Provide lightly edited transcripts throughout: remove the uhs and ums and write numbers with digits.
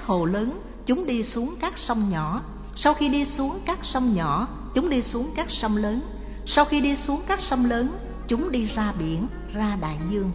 các hồ lớn, chúng đi xuống các sông nhỏ. Sau khi đi xuống các sông nhỏ, chúng đi xuống các sông lớn. Sau khi đi xuống các sông lớn, chúng đi ra biển, ra đại dương.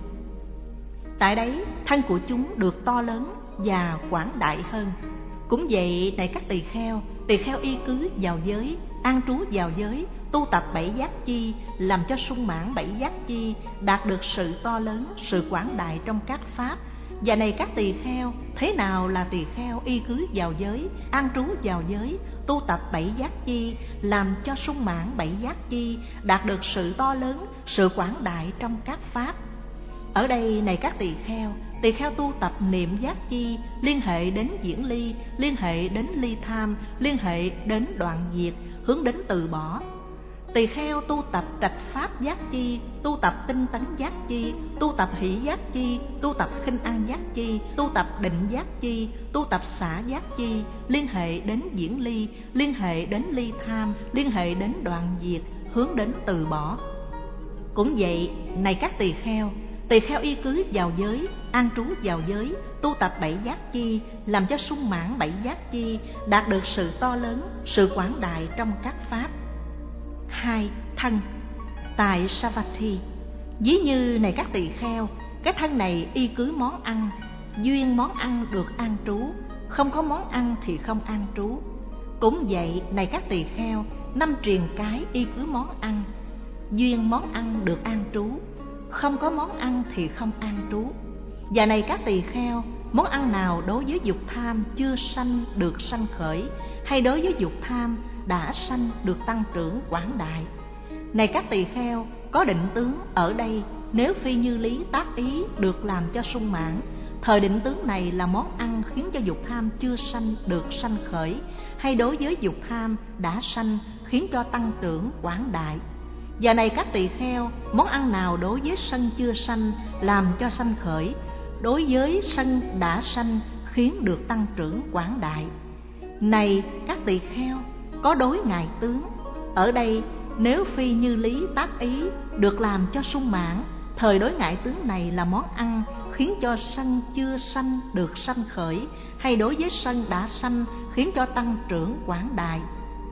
Tại đấy, thân của chúng được to lớn và quảng đại hơn. Cũng vậy, này các tỳ kheo y cứ vào giới, an trú vào giới, tu tập bảy giác chi, làm cho sung mãn bảy giác chi, đạt được sự to lớn, sự quảng đại trong các pháp. Và này các tỳ kheo, thế nào là tỳ kheo y cứ vào giới, an trú vào giới, tu tập bảy giác chi, làm cho sung mãn bảy giác chi, đạt được sự to lớn, sự quảng đại trong các pháp? Ở đây, này các tỳ kheo tu tập niệm giác chi, liên hệ đến diễn ly, liên hệ đến ly tham, liên hệ đến đoạn diệt, hướng đến từ bỏ. Tỳ kheo tu tập trạch pháp giác chi, tu tập tinh tấn giác chi, tu tập hỷ giác chi, tu tập khinh an giác chi, tu tập định giác chi, tu tập xả giác chi, liên hệ đến diễn ly, liên hệ đến ly tham, liên hệ đến đoạn diệt, hướng đến từ bỏ. Cũng vậy, này các tỳ kheo y cứ vào giới, an trú vào giới, tu tập bảy giác chi, làm cho sung mãn bảy giác chi, đạt được sự to lớn, sự quảng đại trong các pháp. 2. Thân. Tại Savatthi, ví như này các tỳ kheo, cái thân này y cứ món ăn, duyên món ăn được an trú, không có món ăn thì không an trú. Cũng vậy, này các tỳ kheo, 5 triền cái y cứ món ăn, duyên món ăn được an trú, không có món ăn thì không an trú. Và này các tỳ kheo, món ăn nào đối với dục tham chưa sanh được sanh khởi, hay đối với dục tham đã sanh được tăng trưởng quảng đại? Này các tỳ kheo, có định tướng ở đây, nếu phi như lý tác ý được làm cho sung mãn, thời định tướng này là món ăn khiến cho dục tham chưa sanh được sanh khởi, hay đối với dục tham đã sanh khiến cho tăng trưởng quảng đại? Và này các tỳ kheo, món ăn nào đối với sân chưa sanh làm cho sanh khởi, đối với sân đã sanh khiến được tăng trưởng quảng đại? Này các tỳ kheo, có đối ngại tướng ở đây, nếu phi như lý tác ý được làm cho sung mãn, thời đối ngại tướng này là món ăn khiến cho sân chưa sanh được sanh khởi, hay đối với sân đã sanh khiến cho tăng trưởng quảng đại?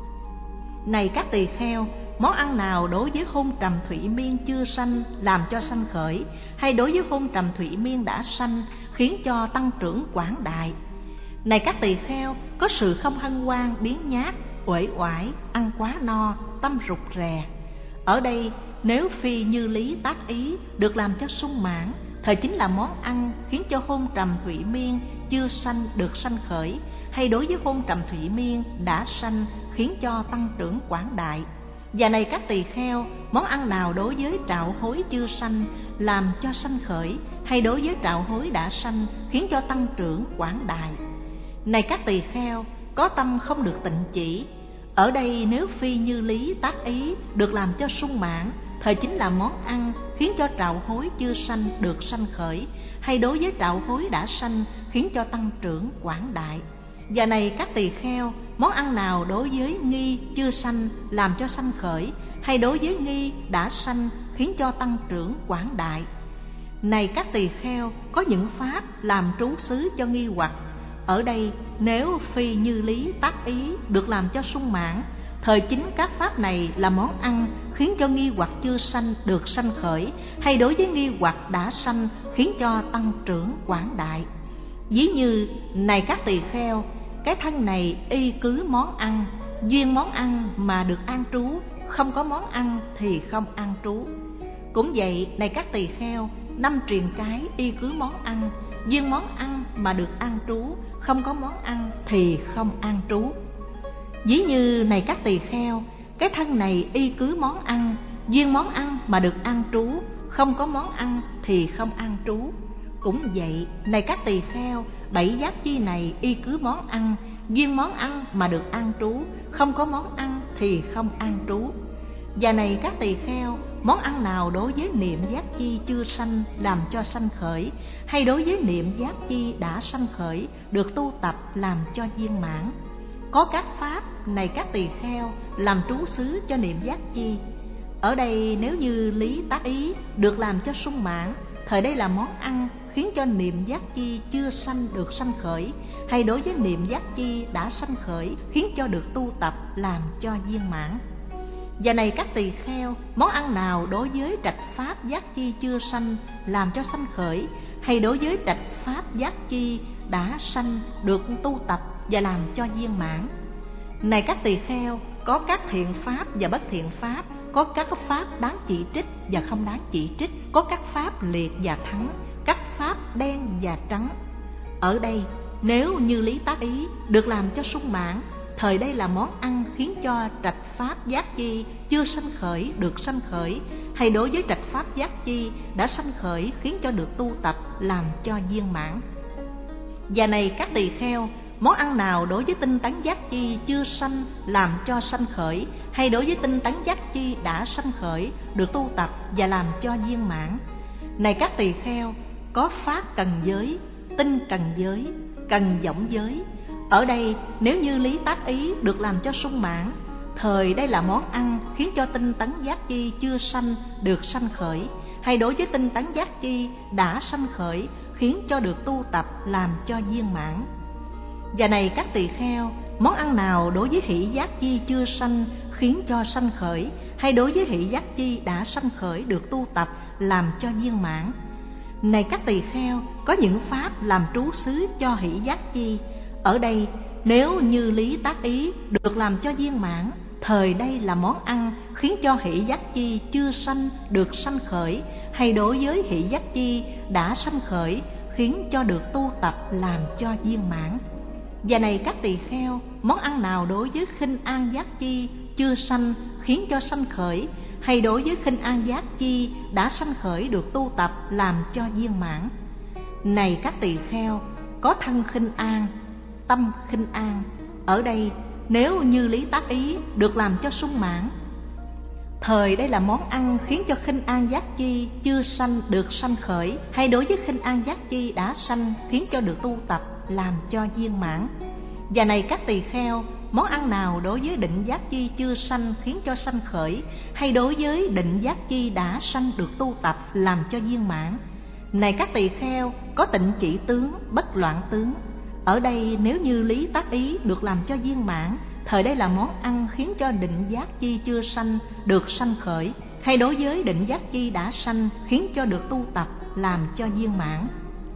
Này các tỳ kheo, món ăn nào đối với hôn trầm thủy miên chưa sanh làm cho sanh khởi, hay đối với hôn trầm thủy miên đã sanh khiến cho tăng trưởng quảng đại? Này các tỳ kheo, có sự không hân hoan, biếng nhác, uể oải, ăn quá no, tâm rụt rè. Ở đây, nếu phi như lý tác ý được làm cho sung mãn, thời chính là món ăn khiến cho hôn trầm thủy miên chưa sanh được sanh khởi, hay đối với hôn trầm thủy miên đã sanh khiến cho tăng trưởng quảng đại? Và này các tỳ kheo, món ăn nào đối với trạo hối chưa sanh làm cho sanh khởi, hay đối với trạo hối đã sanh khiến cho tăng trưởng quảng đại? Này các tỳ kheo, có tâm không được tịnh chỉ. Ở đây nếu phi như lý tác ý được làm cho sung mãn, thời chính là món ăn khiến cho trạo hối chưa sanh được sanh khởi, hay đối với trạo hối đã sanh khiến cho tăng trưởng quảng đại? Và này các tỳ kheo, món ăn nào đối với nghi chưa sanh làm cho sanh khởi, hay đối với nghi đã sanh khiến cho tăng trưởng quảng đại? Này các tỳ kheo, có những pháp làm trú xứ cho nghi hoặc. Ở đây nếu phi như lý tác ý được làm cho sung mãn, thời chính các pháp này là món ăn khiến cho nghi hoặc chưa sanh được sanh khởi, hay đối với nghi hoặc đã sanh khiến cho tăng trưởng quảng đại? Ví như này các tỳ kheo, cái thân này y cứ món ăn, duyên món ăn mà được an trú, không có món ăn thì không an trú. Cũng vậy, này các tỳ kheo, 5 triền cái y cứ món ăn, duyên món ăn mà được an trú, không có món ăn thì không an trú. Ví như này các tỳ kheo, cái thân này y cứ món ăn, duyên món ăn mà được an trú, không có món ăn thì không an trú. Cũng vậy, này các tỳ kheo, 7 giác chi này y cứ món ăn, duyên món ăn mà được an trú, không có món ăn thì không an trú. Và này các tỳ kheo, món ăn nào đối với niệm giác chi chưa sanh làm cho sanh khởi, hay đối với niệm giác chi đã sanh khởi được tu tập làm cho viên mãn? Có các pháp, này các tỳ kheo, làm trú xứ cho niệm giác chi. Ở đây nếu như lý tác ý được làm cho sung mãn, thời đây là món ăn khiến cho niệm giác chi chưa sanh được sanh khởi, hay đối với niệm giác chi đã sanh khởi khiến cho được tu tập làm cho viên mãn. Và này các tỳ kheo, món ăn nào đối với trạch pháp giác chi chưa sanh làm cho sanh khởi, hay đối với trạch pháp giác chi đã sanh được tu tập và làm cho viên mãn. Này các tỳ kheo, có các thiện pháp và bất thiện pháp, có các pháp đáng chỉ trích và không đáng chỉ trích, có các pháp liệt và thắng, các pháp đen và trắng. Ở đây, nếu như lý tác ý được làm cho sung mãn, thời đây là món ăn khiến cho trạch pháp giác chi chưa sanh khởi được sanh khởi, hay đối với trạch pháp giác chi đã sanh khởi khiến cho được tu tập làm cho viên mãn. Và này các tỳ kheo, món ăn nào đối với tinh tấn giác chi chưa sanh làm cho sanh khởi, hay đối với tinh tấn giác chi đã sanh khởi được tu tập và làm cho viên mãn. Này các tỳ kheo, có pháp cần giới, tinh cần giới, cần võng giới. Ở đây nếu như lý tác ý được làm cho sung mãn, thời đây là món ăn khiến cho tinh tấn giác chi chưa sanh được sanh khởi, hay đối với tinh tấn giác chi đã sanh khởi khiến cho được tu tập làm cho viên mãn. Và này các tỳ kheo, món ăn nào đối với hỷ giác chi chưa sanh khiến cho sanh khởi, hay đối với hỷ giác chi đã sanh khởi được tu tập làm cho viên mãn. Này các tỳ kheo, có những pháp làm trú xứ cho hỷ giác chi. Ở đây nếu như lý tác ý được làm cho viên mãn, thời đây là món ăn khiến cho hỷ giác chi chưa sanh được sanh khởi, hay đối với hỷ giác chi đã sanh khởi khiến cho được tu tập làm cho viên mãn. Và này các tỳ kheo, món ăn nào đối với khinh an giác chi chưa sanh khiến cho sanh khởi, hay đối với khinh an giác chi đã sanh khởi được tu tập làm cho viên mãn. Này các tỳ kheo, có thân khinh an, tâm khinh an. Ở đây nếu như lý tác ý được làm cho sung mãn, thời đây là món ăn khiến cho khinh an giác chi chưa sanh được sanh khởi, hay đối với khinh an giác chi đã sanh khiến cho được tu tập làm cho viên mãn. Và này các tỳ kheo, món ăn nào đối với định giác chi chưa sanh khiến cho sanh khởi, hay đối với định giác chi đã sanh được tu tập làm cho viên mãn. Này các tỳ kheo, có tịnh chỉ tướng, bất loạn tướng. Ở đây nếu như lý tác ý được làm cho viên mãn, thời đây là món ăn khiến cho định giác chi chưa sanh được sanh khởi, hay đối với định giác chi đã sanh khiến cho được tu tập làm cho viên mãn.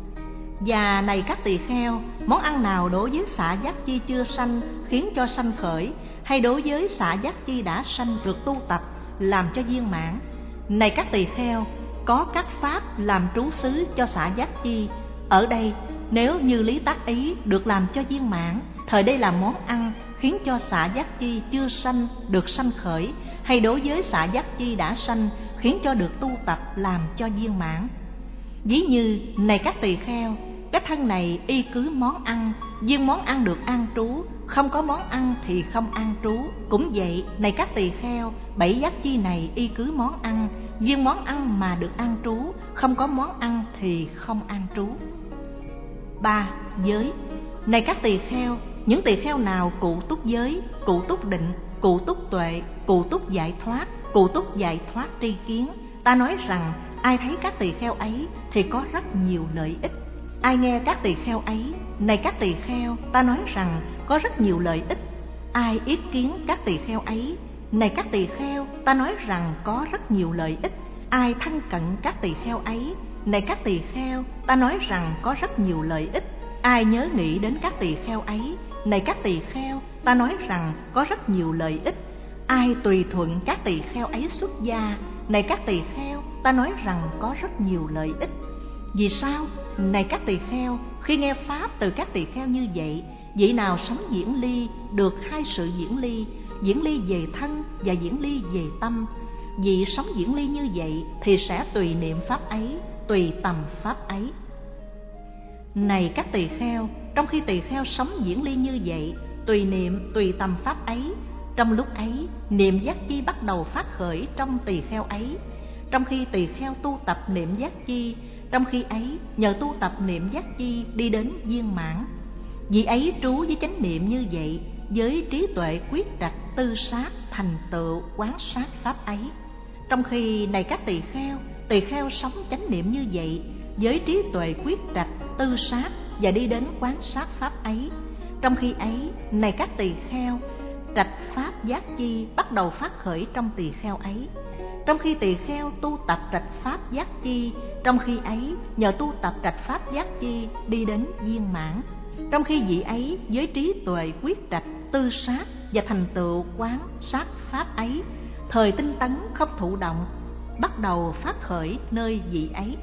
Và này các tỳ kheo, món ăn nào đối với xả giác chi chưa sanh khiến cho sanh khởi, hay đối với xả giác chi đã sanh được tu tập làm cho viên mãn. Này các tỳ kheo, có các pháp làm trú xứ cho xả giác chi. Ở đây nếu như lý tác ý được làm cho viên mãn, thời đây là món ăn khiến cho xả giác chi chưa sanh được sanh khởi, hay đối với xả giác chi đã sanh khiến cho được tu tập làm cho viên mãn. Ví như, này các tỳ kheo, cái thân này y cứ món ăn, duyên món ăn được an trú, không có món ăn thì không an trú. Cũng vậy, này các tỳ kheo, bảy giác chi này y cứ món ăn, duyên món ăn mà được an trú, không có món ăn thì không an trú. 3. Giới. Này các tỳ kheo, những tỳ kheo nào cụ túc giới, cụ túc định, cụ túc tuệ, cụ túc giải thoát, cụ túc giải thoát tri kiến, ta nói rằng ai thấy các tỳ kheo ấy thì có rất nhiều lợi ích. Ai nghe các tỳ kheo ấy, này các tỳ kheo, ta nói rằng có rất nhiều lợi ích. Ai yết kiến các tỳ kheo ấy, này các tỳ kheo, ta nói rằng có rất nhiều lợi ích. Ai thân cận các tỳ kheo ấy, này các tỳ kheo, ta nói rằng có rất nhiều lợi ích. Ai nhớ nghĩ đến các tỳ kheo ấy, này các tỳ kheo, ta nói rằng có rất nhiều lợi ích. Ai tùy thuận các tỳ kheo ấy xuất gia, này các tỳ kheo, ta nói rằng có rất nhiều lợi ích. Vì sao? Này các tỳ kheo, khi nghe pháp từ các tỳ kheo như vậy, vị nào sống diễn ly được hai sự diễn ly về thân và diễn ly về tâm. Vị sống diễn ly như vậy thì sẽ tùy niệm pháp ấy, tùy tầm pháp ấy. Này các tỳ kheo, trong khi tỳ kheo sống diễn ly như vậy, tùy niệm, tùy tầm pháp ấy, trong lúc ấy, niệm giác chi bắt đầu phát khởi trong tỳ kheo ấy. Trong khi tỳ kheo tu tập niệm giác chi, trong khi ấy nhờ tu tập niệm giác chi đi đến viên mãn. Vị ấy trú với chánh niệm như vậy, với trí tuệ quyết trạch tư sát thành tựu quán sát pháp ấy. Trong khi này các tỳ kheo sống chánh niệm như vậy, với trí tuệ quyết trạch tư sát và đi đến quán sát pháp ấy. Trong khi ấy, này các tỳ kheo, trạch pháp giác chi bắt đầu phát khởi trong tỳ kheo ấy. Trong khi tỳ kheo tu tập trạch pháp giác chi, trong khi ấy nhờ tu tập trạch pháp giác chi đi đến viên mãn. Trong khi vị ấy với trí tuệ quyết trạch tư sát và thành tựu quán sát pháp ấy, thời tinh tấn không thụ động bắt đầu phát khởi nơi vị ấy.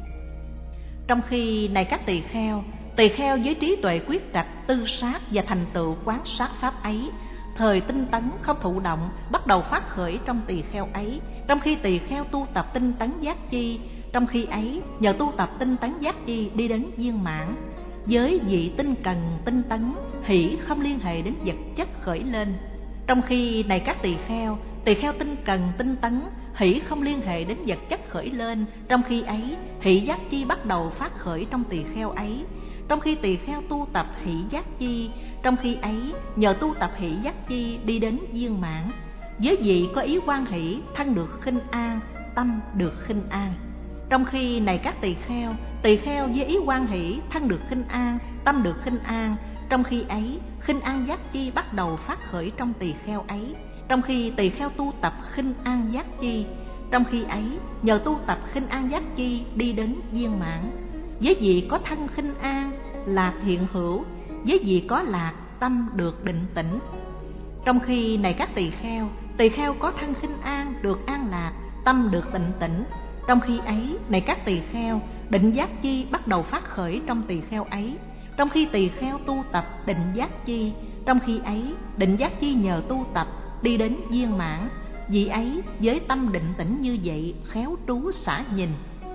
Trong khi này các tỳ kheo với trí tuệ quyết trạch tư sát và thành tựu quán sát pháp ấy, thời tinh tấn không thụ động bắt đầu phát khởi trong tỳ kheo ấy. Trong khi tỳ kheo tu tập tinh tấn giác chi, trong khi ấy nhờ tu tập tinh tấn giác chi đi đến viên mãn. Với vị tinh cần tinh tấn, hỷ không liên hệ đến vật chất khởi lên. Trong khi này các tỳ kheo tinh cần tinh tấn, hỷ không liên hệ đến vật chất khởi lên. Trong khi ấy hỷ giác chi bắt đầu phát khởi trong tỳ kheo ấy. Trong khi tỳ kheo tu tập hỷ giác chi, trong khi ấy nhờ tu tập hỷ giác chi đi đến viên mãn. Với vị có ý hoan hỷ, thân được khinh an, tâm được khinh an. Trong khi này các tỳ kheo với ý hoan hỷ, thân được khinh an, tâm được khinh an. Trong khi ấy khinh an giác chi bắt đầu phát khởi trong tỳ kheo ấy. Trong khi tỳ kheo tu tập khinh an giác chi, trong khi ấy nhờ tu tập khinh an giác chi đi đến viên mãn. Với vị có thân khinh an, lạc hiện hữu. Với vị có lạc, tâm được định tĩnh. Trong khi này các tỳ kheo có thân khinh an, được an lạc, tâm được tịnh tĩnh. Trong khi ấy này các tỳ kheo, định giác chi bắt đầu phát khởi trong tỳ kheo ấy. Trong khi tỳ kheo tu tập định giác chi, trong khi ấy định giác chi nhờ tu tập đi đến viên mãn. Vị ấy với tâm định tĩnh như vậy khéo trú xả nhìn.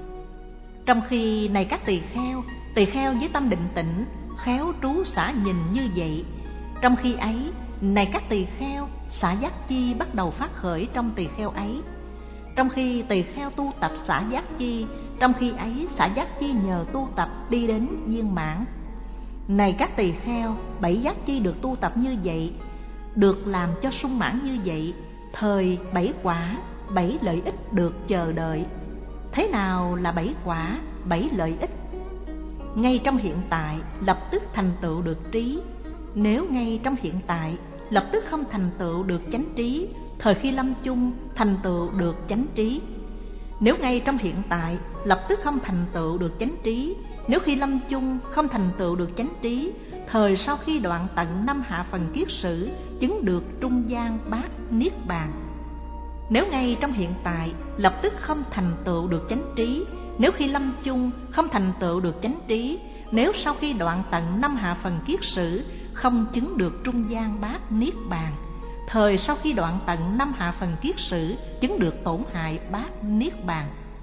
Trong khi này các tỳ kheo với tâm định tĩnh khéo trú xả nhìn như vậy, trong khi ấy này các tỳ kheo, xả giác chi bắt đầu phát khởi trong tỳ kheo ấy. Trong khi tỳ kheo tu tập xả giác chi, trong khi ấy xả giác chi nhờ tu tập đi đến viên mãn. Này các tỳ kheo, 7 giác chi được tu tập như vậy, được làm cho sung mãn như vậy, thời 7 quả, 7 lợi ích được chờ đợi. Thế nào là 7 quả, 7 lợi ích? Ngay trong hiện tại lập tức thành tựu được trí. Nếu ngay trong hiện tại lập tức không thành tựu được chánh trí, thời khi lâm chung thành tựu được chánh trí. Nếu ngay trong hiện tại lập tức không thành tựu được chánh trí, nếu khi lâm chung không thành tựu được chánh trí, thời sau khi đoạn tận 5 hạ phần kiết sử chứng được trung gian bát niết bàn. Nếu ngay trong hiện tại lập tức không thành tựu được chánh trí, nếu khi lâm chung không thành tựu được chánh trí, nếu sau khi đoạn tận 5 hạ phần kiết sử không chứng được trung gian bát niết bàn, thời sau khi đoạn tận 5 hạ phần kiết sử chứng được tổn hại bát niết bàn.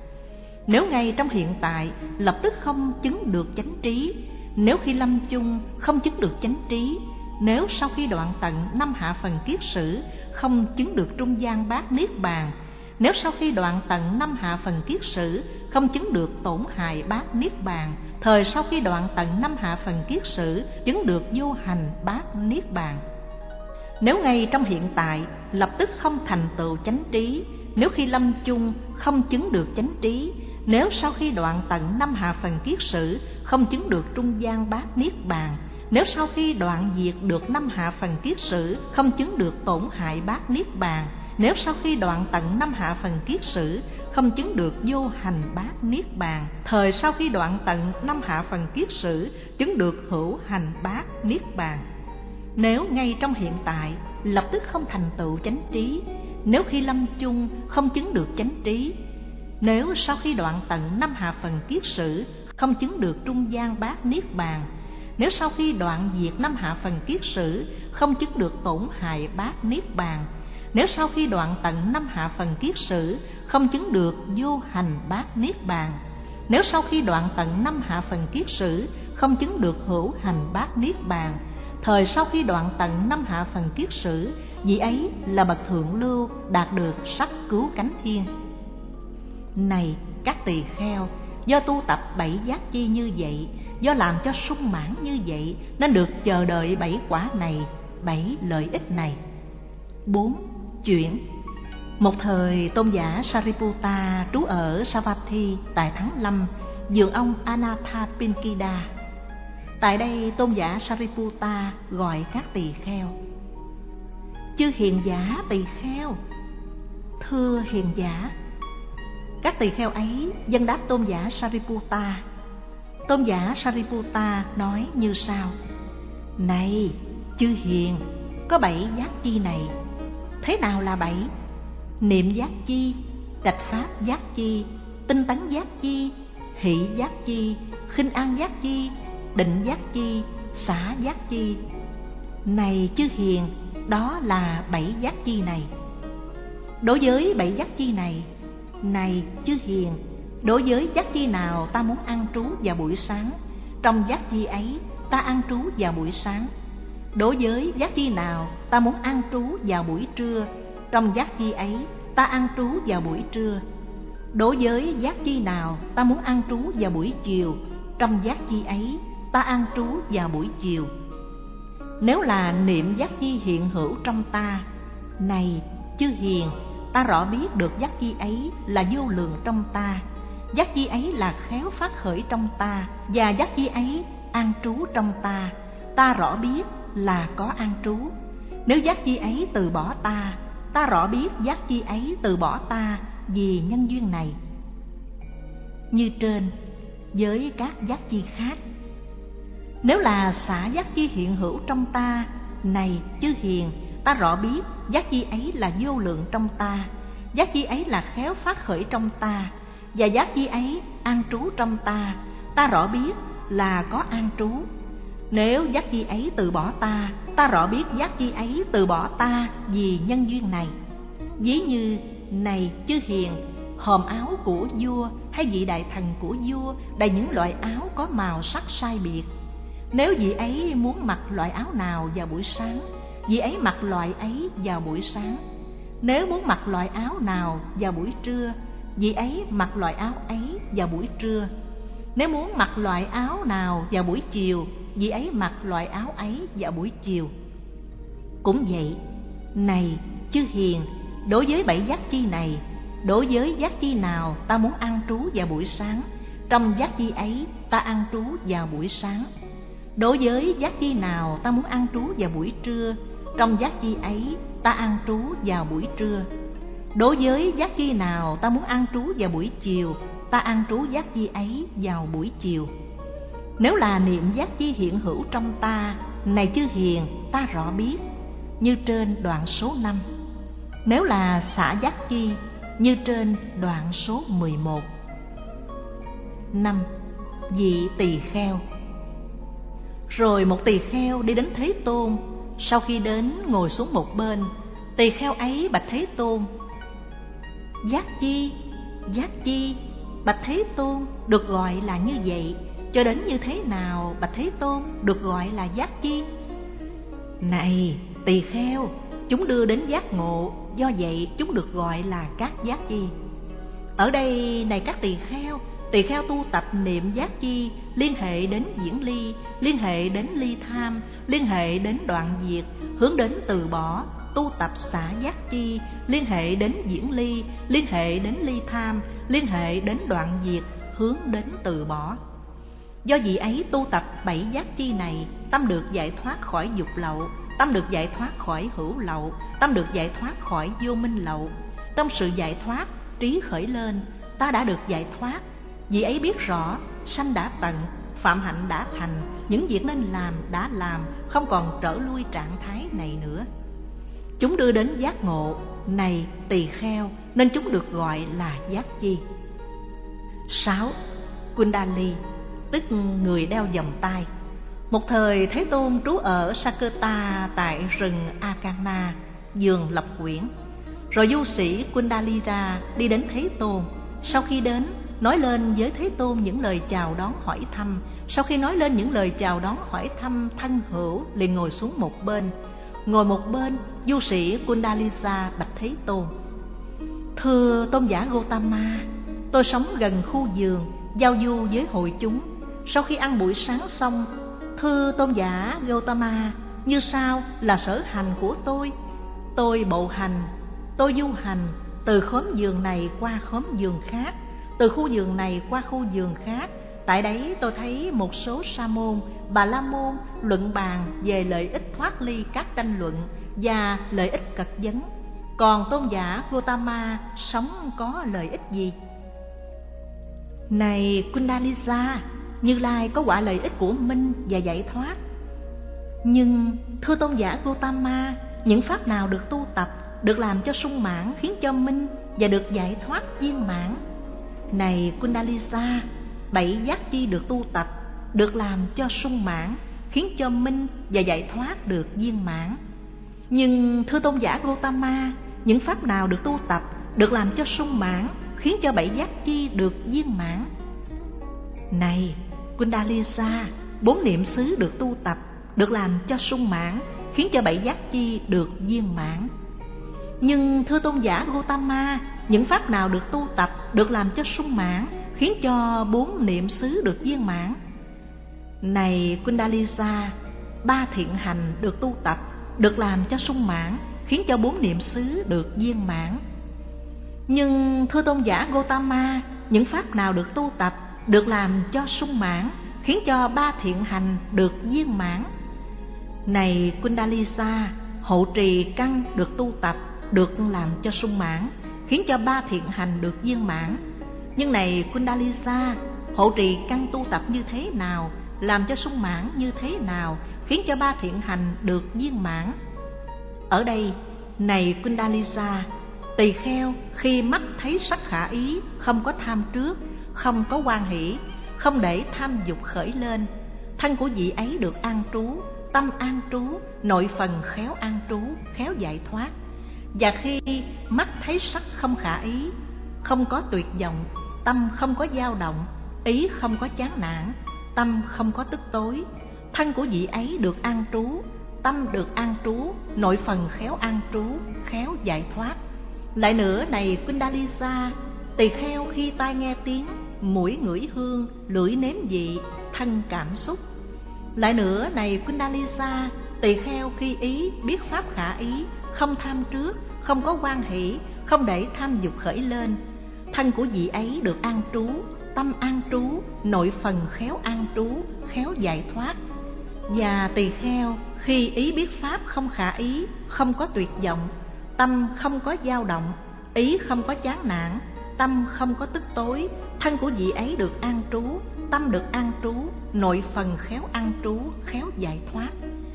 Nếu ngay trong hiện tại lập tức không chứng được chánh trí, nếu khi lâm chung không chứng được chánh trí, nếu sau khi đoạn tận 5 hạ phần kiết sử không chứng được trung gian bát niết bàn, nếu sau khi đoạn tận 5 hạ phần kiết sử không chứng được tổn hại bát niết bàn, thời sau khi đoạn tận 5 hạ phần kiết sử chứng được vô hành bát niết bàn. Nếu ngay trong hiện tại lập tức không thành tựu chánh trí, nếu khi lâm chung không chứng được chánh trí, nếu sau khi đoạn tận 5 hạ phần kiết sử không chứng được trung gian bát niết bàn, nếu sau khi đoạn diệt được 5 hạ phần kiết sử không chứng được tổn hại bát niết bàn, nếu sau khi đoạn tận 5 hạ phần kiết sử không chứng được vô hành bát niết bàn, thời sau khi đoạn tận 5 hạ phần kiết sử chứng được hữu hành bát niết bàn. Nếu ngay trong hiện tại lập tức không thành tựu chánh trí, nếu khi lâm chung không chứng được chánh trí, nếu sau khi đoạn tận 5 hạ phần kiết sử không chứng được trung gian bát niết bàn, nếu sau khi đoạn diệt 5 hạ phần kiết sử không chứng được tổn hại bát niết bàn, nếu sau khi đoạn tận 5 hạ phần kiết sử không chứng được vô hành bát niết bàn, nếu sau khi đoạn tận 5 hạ phần kiết sử không chứng được hữu hành bát niết bàn, thời sau khi đoạn tận 5 hạ phần kiết sử, vị ấy là bậc thượng lưu đạt được sắc cứu cánh thiên. Này các tỳ kheo, do tu tập 7 giác chi như vậy, do làm cho sung mãn như vậy, nên được chờ đợi 7 quả này, 7 lợi ích này. 4. Chuyện. Một thời tôn giả Sariputta trú ở Savatthi tại Thắng Lâm, vườn ông Anathapindika. Tại đây tôn giả Sariputta gọi các tỳ kheo: chư hiền giả tỳ kheo, thưa hiền giả. Các tỳ kheo ấy dâng đáp tôn giả Sariputta. Tôn giả Sariputta nói như sau: này chư hiền, có 7 giác chi này. Thế nào là 7? Niệm giác chi, trạch pháp giác chi, tinh tấn giác chi, hỷ giác chi, khinh an giác chi, định giác chi, xả giác chi. Này chư hiền, đó là 7 giác chi này. Đối với 7 giác chi này, này chư hiền, đối với giác chi nào ta muốn an trú vào buổi sáng, trong giác chi ấy ta an trú vào buổi sáng. Đối với giác chi nào ta muốn an trú vào buổi trưa, trong giác chi ấy ta an trú vào buổi trưa. Đối với giác chi nào ta muốn an trú vào buổi chiều, trong giác chi ấy ta an trú vào buổi chiều. Nếu là niệm giác chi hiện hữu trong ta, này chư hiền, ta rõ biết được giác chi ấy là vô lượng trong ta, giác chi ấy là khéo phát khởi trong ta, và giác chi ấy an trú trong ta, ta rõ biết là có an trú. Nếu giác chi ấy từ bỏ ta, ta rõ biết giác chi ấy từ bỏ ta vì nhân duyên này. Như trên, với các giác chi khác. Nếu là xả giác chi hiện hữu trong ta, này chư hiền, ta rõ biết giác chi ấy là vô lượng trong ta, giác chi ấy là khéo phát khởi trong ta, và giác chi ấy an trú trong ta, ta rõ biết là có an trú. Nếu giác chi ấy từ bỏ ta, ta rõ biết giác chi ấy từ bỏ ta vì nhân duyên này. Ví như, này chư hiền, hòm áo của vua hay vị đại thần của vua đầy những loại áo có màu sắc sai biệt. Nếu vị ấy muốn mặc loại áo nào vào buổi sáng, vị ấy mặc loại ấy vào buổi sáng. Nếu muốn mặc loại áo nào vào buổi trưa, vị ấy mặc loại áo ấy vào buổi trưa. Nếu muốn mặc loại áo nào vào buổi chiều, vị ấy mặc loại áo ấy vào buổi chiều. Cũng vậy, này chư hiền, đối với 7 giác chi này, đối với giác chi nào ta muốn an trú vào buổi sáng, trong giác chi ấy ta an trú vào buổi sáng. Đối với giác chi nào ta muốn an trú vào buổi trưa, trong giác chi ấy ta an trú vào buổi trưa. Đối với giác chi nào ta muốn an trú vào buổi chiều, ta an trú giác chi ấy vào buổi chiều. Nếu là niệm giác chi hiện hữu trong ta, này chư hiền, ta rõ biết. Như trên đoạn số 5. Nếu là xả giác chi, như trên đoạn số 11. 5. Vị tỳ kheo. Rồi một tỳ kheo đi đến Thế Tôn. Sau khi đến ngồi xuống một bên, tỳ kheo ấy bạch Thế Tôn: giác chi, bạch Thế Tôn, được gọi là như vậy, cho đến như thế nào bạch Thế Tôn được gọi là giác chi? Này tỳ kheo, chúng đưa đến giác ngộ, do vậy chúng được gọi là các giác chi. Ở đây này các tỳ kheo tu tập niệm giác chi, liên hệ đến diễn ly, liên hệ đến ly tham, liên hệ đến đoạn diệt, hướng đến từ bỏ, tu tập xả giác chi, liên hệ đến diễn ly, liên hệ đến ly tham, liên hệ đến đoạn diệt, hướng đến từ bỏ. Do vị ấy tu tập 7 giác chi này, tâm được giải thoát khỏi dục lậu, tâm được giải thoát khỏi hữu lậu, tâm được giải thoát khỏi vô minh lậu. Trong sự giải thoát, trí khởi lên, ta đã được giải thoát. Vị ấy biết rõ, sanh đã tận, phạm hạnh đã thành, những việc nên làm đã làm, không còn trở lui trạng thái này nữa. Chúng đưa đến giác ngộ, này tỳ kheo, nên chúng được gọi là giác chi. 6. Kundali, tức người đeo vòng tay. Một thời Thế Tôn trú ở Sakyota tại rừng Akana, vườn Lập Quyển. Rồi du sĩ Kundalira đi đến Thế Tôn. Sau khi đến, nói lên với Thế Tôn những lời chào đón hỏi thăm. Sau khi nói lên những lời chào đón hỏi thăm thân hữu, liền ngồi xuống một bên. Ngồi một bên, du sĩ Kundalisa bạch Thế Tôn: thưa tôn giả Gotama, tôi sống gần khu vườn, giao du với hội chúng. Sau khi ăn buổi sáng xong, thưa tôn giả Gotama, như sau là sở hành của tôi. Tôi bộ hành, tôi du hành từ khóm vườn này qua khóm vườn khác, Từ khu vườn này qua khu vườn khác, tại đấy tôi thấy một số sa môn, bà la môn luận bàn về lợi ích thoát ly các tranh luận và lợi ích cật vấn. Còn tôn giả Gotama sống có lợi ích gì? Này Kundalisa, Như Lai có quả lợi ích của minh và giải thoát. Nhưng thưa tôn giả Gotama, những pháp nào được tu tập, được làm cho sung mãn, khiến cho minh và được giải thoát viên mãn? Này Kundalisa, 7 giác chi được tu tập, được làm cho sung mãn, khiến cho minh và giải thoát được viên mãn. Nhưng thưa tôn giả Gotama, những pháp nào được tu tập, được làm cho sung mãn, khiến cho 7 giác chi được viên mãn? Này Kundalisa, 4 niệm xứ được tu tập, được làm cho sung mãn, khiến cho 7 giác chi được viên mãn. Nhưng thưa tôn giả Gotama, những pháp nào được tu tập, được làm cho sung mãn, khiến cho 4 niệm xứ được viên mãn? Này Kundalisa, 3 thiện hành được tu tập, được làm cho sung mãn, khiến cho 4 niệm xứ được viên mãn. Nhưng thưa tôn giả Gotama, những pháp nào được tu tập, được làm cho sung mãn, khiến cho 3 thiện hành được viên mãn? Này Kundalisa, hộ trì căn được tu tập, được làm cho sung mãn, khiến cho 3 thiện hành được viên mãn. Nhưng này Kundalisa, hộ trì căn tu tập như thế nào, làm cho sung mãn như thế nào, khiến cho 3 thiện hành được viên mãn? Ở đây, này Kundalisa, tỳ kheo khi mắt thấy sắc khả ý, không có tham trước, không có hoan hỷ, không để tham dục khởi lên, thân của vị ấy được an trú, tâm an trú, nội phần khéo an trú, khéo giải thoát. Và khi mắt thấy sắc không khả ý, không có tuyệt vọng, tâm không có dao động, ý không có chán nản, tâm không có tức tối, thân của vị ấy được an trú, tâm được an trú, nội phần khéo an trú, khéo giải thoát. Lại nữa này Kundalisa, tỳ kheo khi tai nghe tiếng, mũi ngửi hương, lưỡi nếm vị, thân cảm xúc. Lại nữa này Kundalisa, tỳ kheo khi ý biết pháp khả ý, không tham trước, không có hoan hỷ, không để tham dục khởi lên, thân của vị ấy được an trú, tâm an trú, nội phần khéo an trú, khéo giải thoát. Và tỳ kheo khi ý biết pháp không khả ý, không có tuyệt vọng, tâm không có dao động, ý không có chán nản, tâm không có tức tối, thân của vị ấy được an trú, tâm được an trú, nội phần khéo an trú, khéo giải thoát.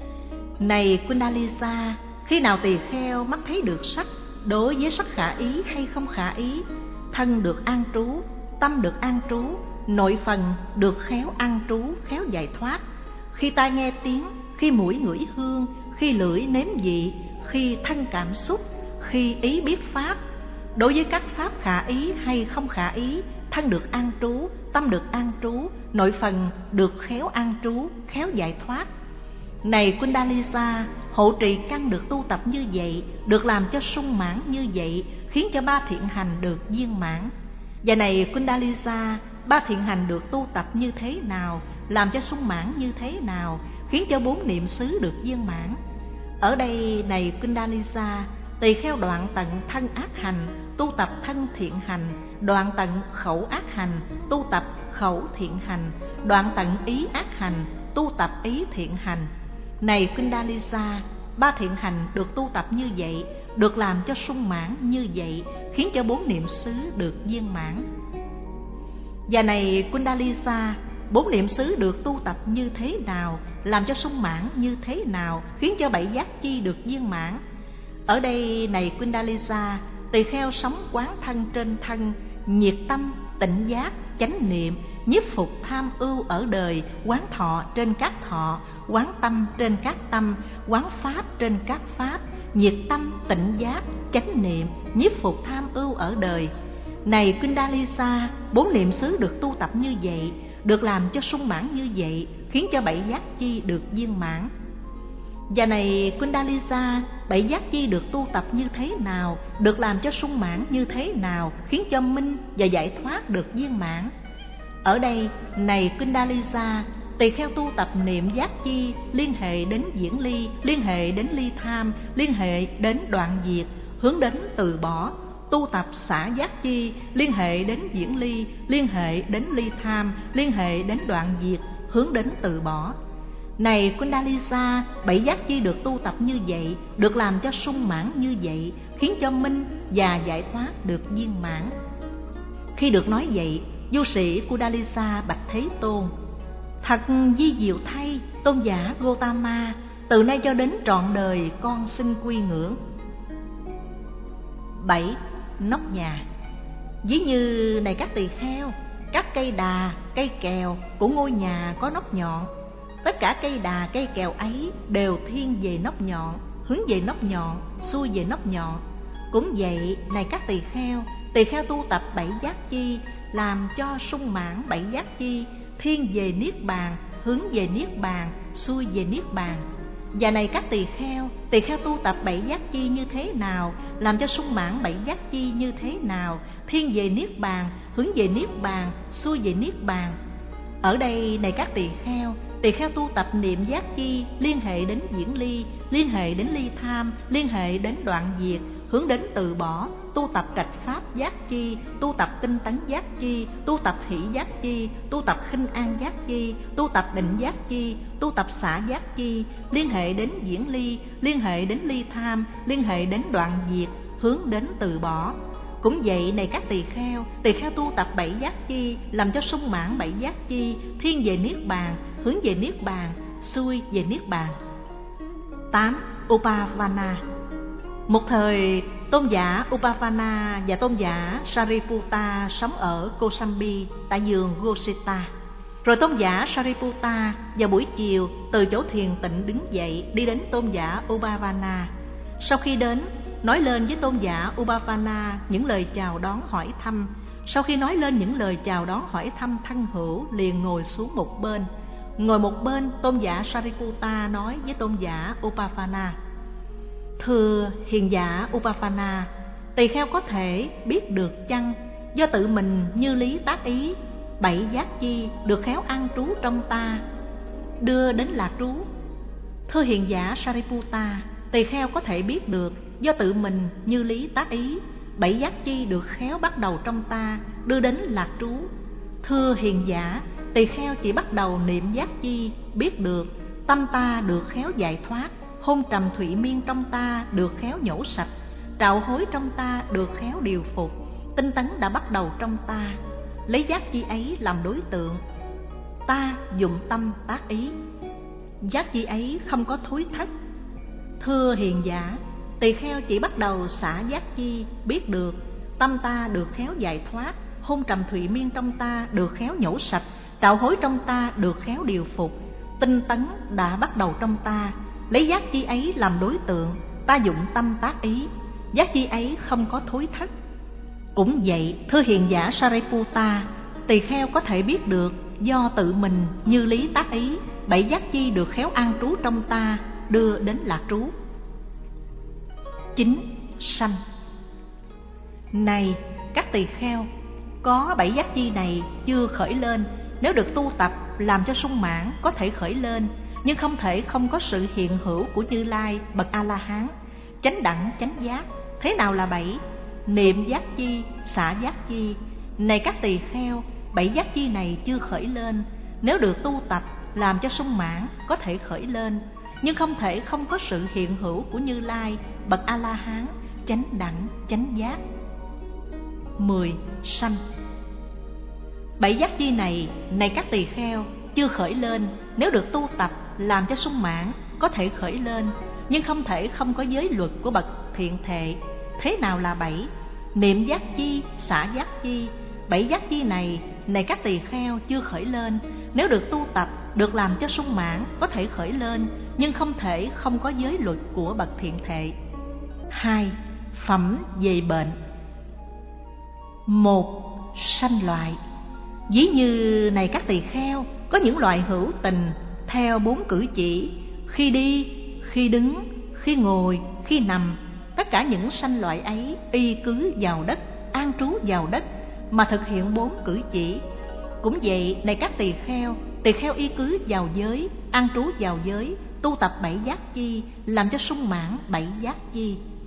Này Kundalisa, khi nào tỳ kheo mắt thấy được sắc, đối với sắc khả ý hay không khả ý, thân được an trú, tâm được an trú, nội phần được khéo an trú, khéo giải thoát. Khi tai nghe tiếng, khi mũi ngửi hương, khi lưỡi nếm vị, khi thân cảm xúc, khi ý biết pháp, đối với các pháp khả ý hay không khả ý, thân được an trú, tâm được an trú, nội phần được khéo an trú, khéo giải thoát. Này Kundalisa, hộ trì căn được tu tập như vậy, được làm cho sung mãn như vậy, khiến cho 3 thiện hành được viên mãn. Và này Kundalisa, 3 thiện hành được tu tập như thế nào, làm cho sung mãn như thế nào, khiến cho 4 niệm xứ được viên mãn? Ở đây này Kundalisa, tỳ kheo đoạn tận thân ác hành, tu tập thân thiện hành, đoạn tận khẩu ác hành, tu tập khẩu thiện hành, đoạn tận ý ác hành, tu tập ý thiện hành. Này Kundalisa, 3 thiện hành được tu tập như vậy, được làm cho sung mãn như vậy, khiến cho 4 niệm xứ được viên mãn. Và này Kundalisa, 4 niệm xứ được tu tập như thế nào, làm cho sung mãn như thế nào, khiến cho 7 giác chi được viên mãn? Ở đây này Kundalisa, tỳ kheo sống quán thân trên thân, nhiệt tâm, tịnh giác, chánh niệm, nhiếp phục tham ưu ở đời, quán thọ trên các thọ, quán tâm trên các tâm, quán pháp trên các pháp, nhiệt tâm, tịnh giác, chánh niệm, nhiếp phục tham ưu ở đời. Này Kundalisa, 4 niệm xứ được tu tập như vậy, được làm cho sung mãn như vậy, khiến cho 7 giác chi được viên mãn. Và này Kundalisa, 7 giác chi được tu tập như thế nào, được làm cho sung mãn như thế nào, khiến cho minh và giải thoát được viên mãn? Ở đây này Kundalisa, tỳ kheo tu tập niệm giác chi liên hệ đến diễn ly, liên hệ đến ly tham, liên hệ đến đoạn diệt, hướng đến từ bỏ, tu tập xả giác chi, liên hệ đến diễn ly, liên hệ đến ly tham, liên hệ đến đoạn diệt, hướng đến từ bỏ. Này Kundalisa, 7 giác chi được tu tập như vậy, được làm cho sung mãn như vậy, khiến cho minh và giải thoát được viên mãn. Khi được nói vậy, du sĩ Kundalisa bạch Thế Tôn: thật vi diệu thay, tôn giả Gotama, từ nay cho đến trọn đời con xin quy ngưỡng. 7. Nóc nhà. Ví như này các tỳ kheo, các cây đà, cây kèo của ngôi nhà có nóc nhọn. Tất cả cây đà, cây kèo ấy đều thiên về nóc nhọn, hướng về nóc nhọn, xuôi về nóc nhọn. Cũng vậy, này các tỳ kheo tu tập 7 giác chi, làm cho sung mãn 7 giác chi, thiên về niết bàn, hướng về niết bàn, xuôi về niết bàn. Và này các tỳ kheo tu tập 7 giác chi như thế nào, làm cho sung mãn 7 giác chi như thế nào, thiên về niết bàn, hướng về niết bàn, xuôi về niết bàn. Ở đây này các tỳ kheo tu tập niệm giác chi, liên hệ đến diễn ly, liên hệ đến ly tham, liên hệ đến đoạn diệt, hướng đến từ bỏ, tu tập trạch pháp giác chi, tu tập tinh tấn giác chi, tu tập hỷ giác chi, tu tập khinh an giác chi, tu tập định giác chi, tu tập xả giác chi, liên hệ đến diễn ly, liên hệ đến ly tham, liên hệ đến đoạn diệt, hướng đến từ bỏ. Cũng vậy này các tỳ kheo tu tập 7 giác chi, làm cho sung mãn 7 giác chi, thiên về niết bàn, hướng về niết bàn, xuôi về niết bàn. 8. Upavana. Một thời, tôn giả Upavana và tôn giả Sariputta sống ở Kosambi tại vườn Gosita. Rồi tôn giả Sariputta vào buổi chiều từ chỗ thiền tịnh đứng dậy, đi đến tôn giả Upavana. Sau khi đến, nói lên với tôn giả Upavana những lời chào đón hỏi thăm. Sau khi nói lên những lời chào đón hỏi thăm thân hữu, liền ngồi xuống một bên. Ngồi một bên, tôn giả Sariputta nói với tôn giả Upavana: thưa hiền giả Upavana, tỳ kheo có thể biết được chăng, do tự mình như lý tác ý, 7 giác chi được khéo an trú trong ta, đưa đến lạc trú. Thưa hiền giả Sariputta, tỳ kheo có thể biết được, do tự mình như lý tác ý, 7 giác chi được khéo bắt đầu trong ta, đưa đến lạc trú. Thưa hiền giả, tỳ kheo chỉ bắt đầu niệm giác chi, biết được tâm ta được khéo giải thoát, hôn trầm thụy miên trong ta được khéo nhổ sạch, trạo hối trong ta được khéo điều phục, tinh tấn đã bắt đầu trong ta. Lấy giác chi ấy làm đối tượng, ta dụng tâm tác ý, giác chi ấy không có thối thất. Thưa hiền giả, tỳ kheo chỉ bắt đầu xả giác chi, biết được tâm ta được khéo giải thoát, hôn trầm thụy miên trong ta được khéo nhổ sạch, trạo hối trong ta được khéo điều phục, tinh tấn đã bắt đầu trong ta. Lấy giác chi ấy làm đối tượng, ta dụng tâm tác ý, giác chi ấy không có thối thất. Cũng vậy, thưa hiền giả Sariputta, tỳ kheo có thể biết được, do tự mình như lý tác ý, 7 giác chi được khéo an trú trong ta, đưa đến lạc trú. 9. Sanh. Này các tỳ kheo, có 7 giác chi này chưa khởi lên, nếu được tu tập làm cho sung mãn có thể khởi lên, nhưng không thể không có sự hiện hữu của Như Lai bậc A-la-hán, chánh đẳng chánh giác. Thế nào là 7? Niệm giác chi, xả giác chi. Này các tỳ kheo, 7 giác chi này chưa khởi lên, nếu được tu tập làm cho sung mãn có thể khởi lên, nhưng không thể không có sự hiện hữu của Như Lai bậc A-la-hán, chánh đẳng chánh giác. 10. Sanh. 7 giác chi này, này các tỳ kheo, chưa khởi lên, nếu được tu tập làm cho sung mãn có thể khởi lên, nhưng không thể không có giới luật của bậc thiện thệ. Thế nào là 7? Niệm giác chi, xả giác chi. 7 giác chi này, này các tỳ kheo, chưa khởi lên, nếu được tu tập được làm cho sung mãn có thể khởi lên, nhưng không thể không có giới luật của bậc thiện thệ. 2. Phẩm về bệnh. 1. Sanh loại. Ví như này các tỳ kheo, có những loại hữu tình theo 4 cử chỉ: khi đi, khi đứng, khi ngồi, khi nằm. Tất cả những sanh loại ấy y cứ vào đất, an trú vào đất mà thực hiện 4 cử chỉ. Cũng vậy này các tỳ kheo y cứ vào giới, an trú vào giới, tu tập 7 giác chi, làm cho sung mãn 7 giác chi.